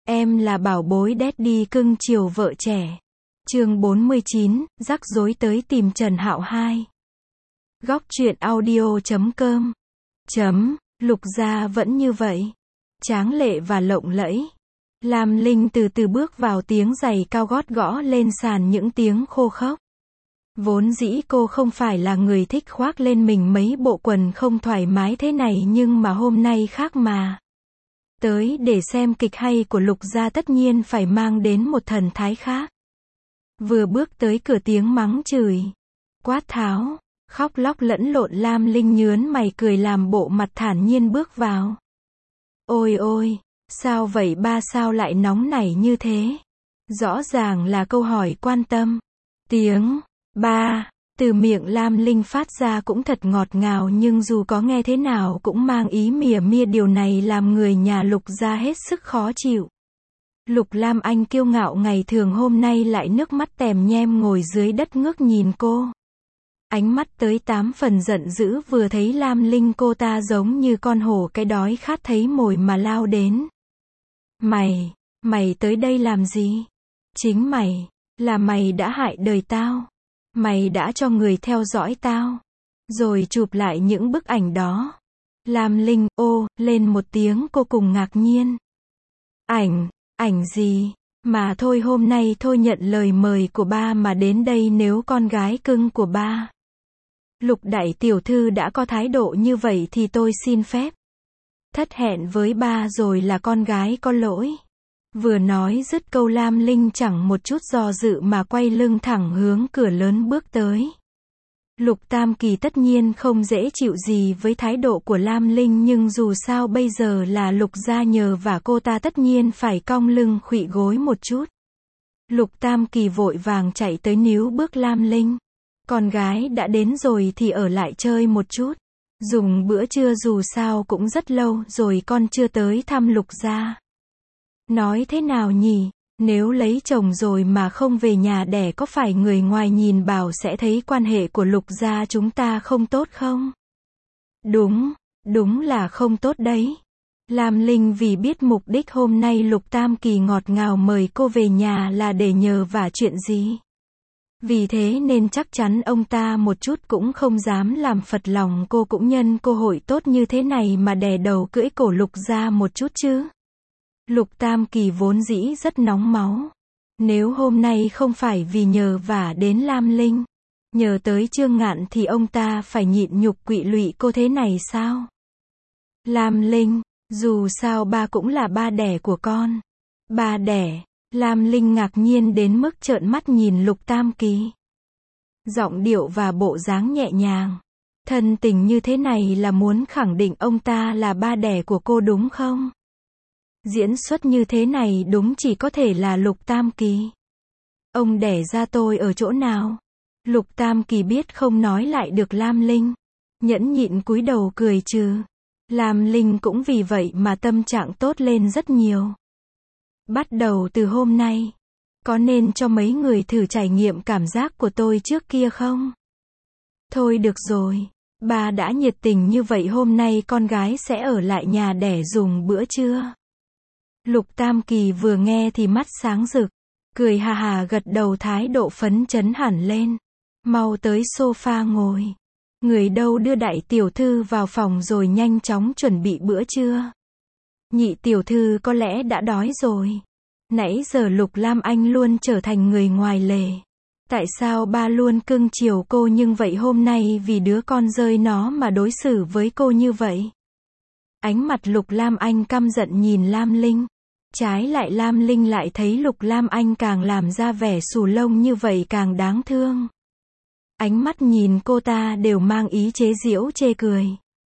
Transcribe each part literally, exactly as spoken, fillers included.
Em là bảo bối daddy cưng chiều vợ trẻ. Chương bốn mươi chín, rắc rối tới tìm Trần Hạo hai. Góc truyện audio chấm com. Chấm, Lục Gia vẫn như vậy. Tráng lệ và lộng lẫy. Lam Linh từ từ bước vào, tiếng giày cao gót gõ lên sàn những tiếng khô khốc. Vốn dĩ cô không phải là người thích khoác lên mình mấy bộ quần không thoải mái thế này, nhưng mà hôm nay khác mà. Tới để xem kịch hay của Lục Gia tất nhiên phải mang đến một thần thái khác. Vừa bước tới cửa tiếng mắng chửi, quát tháo, khóc lóc lẫn lộn, Lam Linh nhớn mày cười làm bộ mặt thản nhiên bước vào. Ôi ôi, sao vậy ba, sao lại nóng nảy như thế? Rõ ràng là câu hỏi quan tâm. Tiếng ba từ miệng Lam Linh phát ra cũng thật ngọt ngào, nhưng dù có nghe thế nào cũng mang ý mỉa mia, điều này làm người nhà Lục Gia hết sức khó chịu. Lục Lam Anh kiêu ngạo ngày thường hôm nay lại nước mắt tèm nhem ngồi dưới đất ngước nhìn cô. Ánh mắt tới tám phần giận dữ, vừa thấy Lam Linh cô ta giống như con hổ cái đói khát thấy mồi mà lao đến. Mày, mày tới đây làm gì? Chính mày, là mày đã hại đời tao. Mày đã cho người theo dõi tao, rồi chụp lại những bức ảnh đó. Lam Linh, ô, lên một tiếng cô cùng ngạc nhiên. Ảnh, ảnh gì? Mà thôi, hôm nay thôi nhận lời mời của ba mà đến đây nếu con gái cưng của ba. Lục đại tiểu thư đã có thái độ như vậy thì tôi xin phép. Thất hẹn với ba rồi, là con gái có lỗi. Vừa nói dứt câu, Lam Linh chẳng một chút do dự mà quay lưng thẳng hướng cửa lớn bước tới. Lục Tam Kỳ tất nhiên không dễ chịu gì với thái độ của Lam Linh, nhưng dù sao bây giờ là Lục Gia nhờ và cô ta tất nhiên phải cong lưng khuỵu gối một chút. Lục Tam Kỳ vội vàng chạy tới níu bước Lam Linh. Con gái đã đến rồi thì ở lại chơi một chút. Dùng bữa trưa, dù sao cũng rất lâu rồi con chưa tới thăm Lục Gia. Nói thế nào nhỉ, nếu lấy chồng rồi mà không về nhà đẻ, có phải người ngoài nhìn bảo sẽ thấy quan hệ của Lục Gia chúng ta không tốt không? Đúng, đúng là không tốt đấy. Lam Linh vì biết mục đích hôm nay Lục Tam Kỳ ngọt ngào mời cô về nhà là để nhờ vả chuyện gì. Vì thế nên chắc chắn ông ta một chút cũng không dám làm phật lòng cô, cũng nhân cơ hội tốt như thế này mà đè đầu cưỡi cổ Lục Gia một chút chứ. Lục Tam Kỳ vốn dĩ rất nóng máu. Nếu hôm nay không phải vì nhờ vả đến Lam Linh, nhờ tới Trương Ngạn, thì ông ta phải nhịn nhục quỵ lụy cô thế này sao? Lam Linh, dù sao ba cũng là ba đẻ của con. Ba đẻ? Lam Linh ngạc nhiên đến mức trợn mắt nhìn Lục Tam Kỳ. Giọng điệu và bộ dáng nhẹ nhàng, thân tình như thế này là muốn khẳng định ông ta là ba đẻ của cô đúng không? Diễn xuất như thế này đúng chỉ có thể là Lục Tam Kỳ. Ông đẻ ra tôi ở chỗ nào? Lục Tam Kỳ biết không nói lại được Lam Linh, nhẫn nhịn cúi đầu cười trừ. Lam Linh cũng vì vậy mà tâm trạng tốt lên rất nhiều. Bắt đầu từ hôm nay, có nên cho mấy người thử trải nghiệm cảm giác của tôi trước kia không? Thôi được rồi, bà đã nhiệt tình như vậy, hôm nay con gái sẽ ở lại nhà đẻ dùng bữa trưa. Lục Tam Kỳ vừa nghe thì mắt sáng rực, cười hà hà gật đầu, thái độ phấn chấn hẳn lên. Mau tới sofa ngồi. Người đâu đưa đại tiểu thư vào phòng rồi nhanh chóng chuẩn bị bữa trưa. Nhị tiểu thư có lẽ đã đói rồi. Nãy giờ Lục Lam Anh luôn trở thành người ngoài lề. Tại sao ba luôn cưng chiều cô, nhưng vậy hôm nay vì đứa con rơi nó mà đối xử với cô như vậy? Ánh mặt Lục Lam Anh căm giận nhìn Lam Linh. Trái lại Lam Linh lại thấy Lục Lam Anh càng làm ra vẻ xù lông như vậy càng đáng thương. Ánh mắt nhìn cô ta đều mang ý chế giễu chê cười.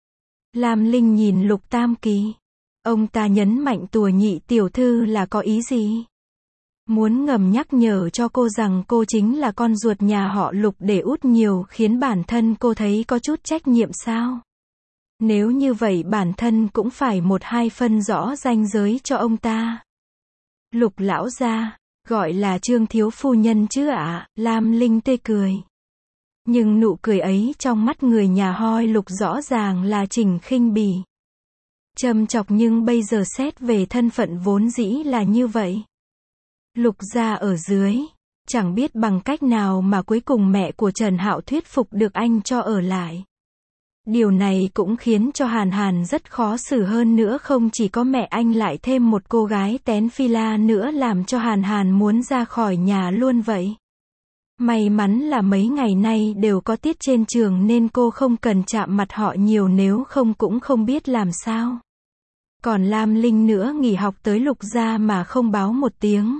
Lam Linh nhìn Lục Tam Kỳ. Ông ta nhấn mạnh tùa nhị tiểu thư là có ý gì? Muốn ngầm nhắc nhở cho cô rằng cô chính là con ruột nhà họ Lục để út nhiều, khiến bản thân cô thấy có chút trách nhiệm sao? Nếu như vậy bản thân cũng phải một hai phân rõ ranh giới cho ông ta. Lục lão gia, gọi là Trương thiếu phu nhân chứ ạ? À? Lam Linh tươi cười. Nhưng nụ cười ấy trong mắt người nhà họ Lục rõ ràng là Trình khinh bỉ. Châm chọc nhưng bây giờ xét về thân phận vốn dĩ là như vậy. Lục gia ở dưới, chẳng biết bằng cách nào mà cuối cùng mẹ của Trần Hạo thuyết phục được anh cho ở lại. Điều này cũng khiến cho Hàn Hàn rất khó xử hơn nữa, không chỉ có mẹ anh lại thêm một cô gái tén phi la nữa làm cho Hàn Hàn muốn ra khỏi nhà luôn vậy. May mắn là mấy ngày nay đều có tiết trên trường nên cô không cần chạm mặt họ nhiều, nếu không cũng không biết làm sao. Còn Lam Linh nữa nghỉ học tới Lục gia mà không báo một tiếng.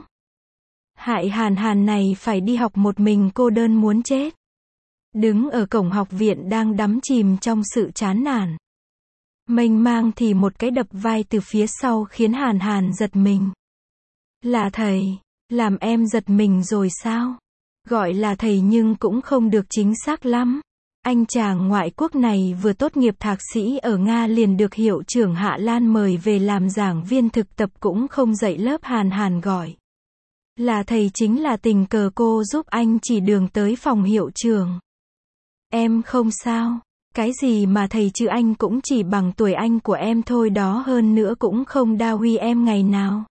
Hại Hàn Hàn này phải đi học một mình cô đơn muốn chết. Đứng ở cổng học viện đang đắm chìm trong sự chán nản. Mênh mang thì một cái đập vai từ phía sau khiến Hàn Hàn giật mình. Là thầy, làm em giật mình rồi sao? Gọi là thầy nhưng cũng không được chính xác lắm. Anh chàng ngoại quốc này vừa tốt nghiệp thạc sĩ ở Nga liền được hiệu trưởng Hạ Lan mời về làm giảng viên thực tập, cũng không dạy lớp. Hàn Hàn gọi là thầy chính là tình cờ cô giúp anh chỉ đường tới phòng hiệu trưởng. Em không sao. Cái gì mà thầy chứ, anh cũng chỉ bằng tuổi anh của em thôi đó, hơn nữa cũng không đa huy em ngày nào.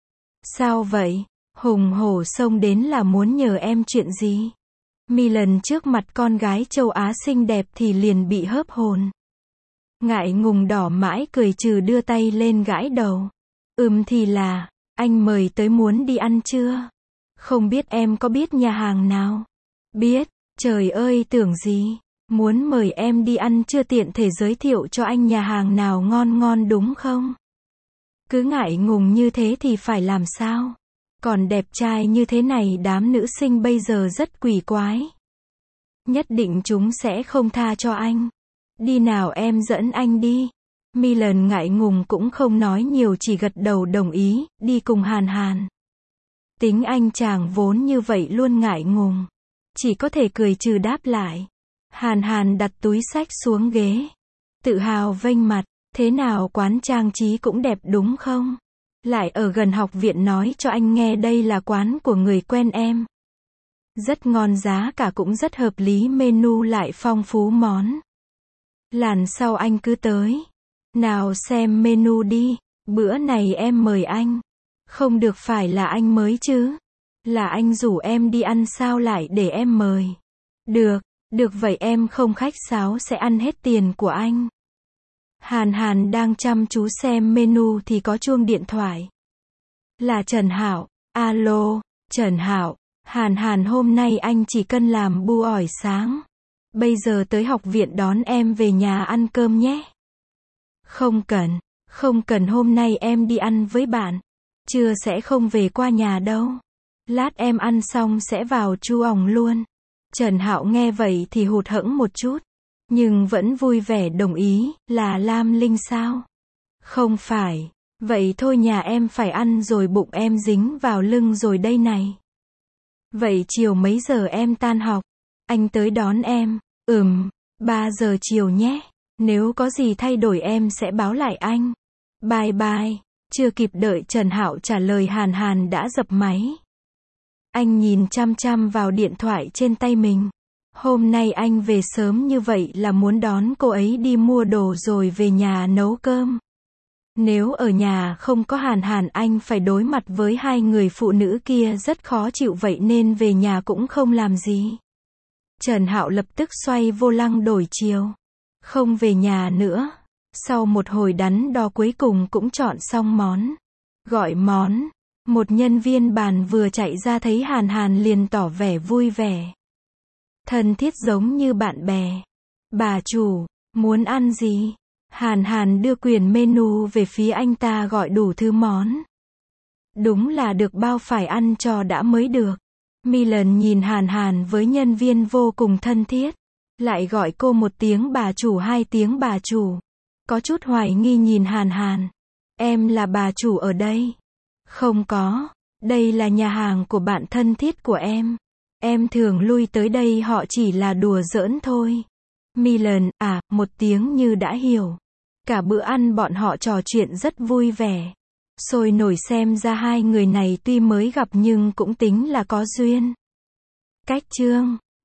Sao vậy? Hùng hổ xông đến là muốn nhờ em chuyện gì? Mi lần trước mặt con gái châu Á xinh đẹp thì liền bị hớp hồn. Ngại ngùng đỏ mãi cười trừ đưa tay lên gãi đầu. Ừm thì là, anh mời tới muốn đi ăn chưa? Không biết em có biết nhà hàng nào? Biết, trời ơi tưởng gì? Muốn mời em đi ăn chưa tiện thể giới thiệu cho anh nhà hàng nào ngon ngon đúng không? Cứ ngại ngùng như thế thì phải làm sao? Còn đẹp trai như thế này đám nữ sinh bây giờ rất quỷ quái. Nhất định chúng sẽ không tha cho anh. Đi nào em dẫn anh đi. Mi lần ngại ngùng cũng không nói nhiều, chỉ gật đầu đồng ý, đi cùng Hàn Hàn. Tính anh chàng vốn như vậy luôn ngại ngùng. Chỉ có thể cười trừ đáp lại. Hàn Hàn đặt túi xách xuống ghế. Tự hào vênh mặt, thế nào quán trang trí cũng đẹp đúng không? Lại ở gần học viện, nói cho anh nghe đây là quán của người quen em. Rất ngon, giá cả cũng rất hợp lý, menu lại phong phú món. Lần sau anh cứ tới. Nào xem menu đi, bữa này em mời anh. Không được phải là anh mới chứ. Là anh rủ em đi ăn sao lại để em mời. Được, được vậy em không khách sáo sẽ ăn hết tiền của anh. Hàn Hàn đang chăm chú xem menu thì có chuông điện thoại. Là Trần Hạo. Alo, Trần Hạo. Hàn Hàn, hôm nay anh chỉ cần làm bu ỏi sáng. Bây giờ tới học viện đón em về nhà ăn cơm nhé. Không cần, không cần, hôm nay em đi ăn với bạn. Trưa sẽ không về qua nhà đâu. Lát em ăn xong sẽ vào chu ỏng luôn. Trần Hạo nghe vậy thì hụt hẫng một chút. Nhưng vẫn vui vẻ đồng ý, là Lam Linh sao? Không phải. Vậy thôi, nhà em phải ăn rồi, bụng em dính vào lưng rồi đây này. Vậy chiều mấy giờ em tan học? Anh tới đón em. Ừm, ba giờ chiều nhé. Nếu có gì thay đổi em sẽ báo lại anh. Bye bye. Chưa kịp đợi Trần Hạo trả lời, Hàn Hàn đã dập máy. Anh nhìn chăm chăm vào điện thoại trên tay mình. Hôm nay anh về sớm như vậy là muốn đón cô ấy đi mua đồ rồi về nhà nấu cơm. Nếu ở nhà không có Hàn Hàn, anh phải đối mặt với hai người phụ nữ kia rất khó chịu, vậy nên về nhà cũng không làm gì. Trần Hạo lập tức xoay vô lăng đổi chiều. Không về nhà nữa. Sau một hồi đắn đo cuối cùng cũng chọn xong món. Gọi món. Một nhân viên bàn vừa chạy ra thấy Hàn Hàn liền tỏ vẻ vui vẻ. Thân thiết giống như bạn bè. Bà chủ, muốn ăn gì? Hàn Hàn đưa quyển menu về phía anh ta, gọi đủ thứ món. Đúng là được bao, phải ăn cho đã mới được. Mi lần nhìn Hàn Hàn với nhân viên vô cùng thân thiết. Lại gọi cô một tiếng bà chủ, hai tiếng bà chủ. Có chút hoài nghi nhìn Hàn Hàn. Em là bà chủ ở đây? Không có. Đây là nhà hàng của bạn thân thiết của em. Em thường lui tới đây, họ chỉ là đùa giỡn thôi. Mi lần, à, một tiếng như đã hiểu. Cả bữa ăn bọn họ trò chuyện rất vui vẻ. Sôi nổi, xem ra hai người này tuy mới gặp nhưng cũng tính là có duyên. Cách chương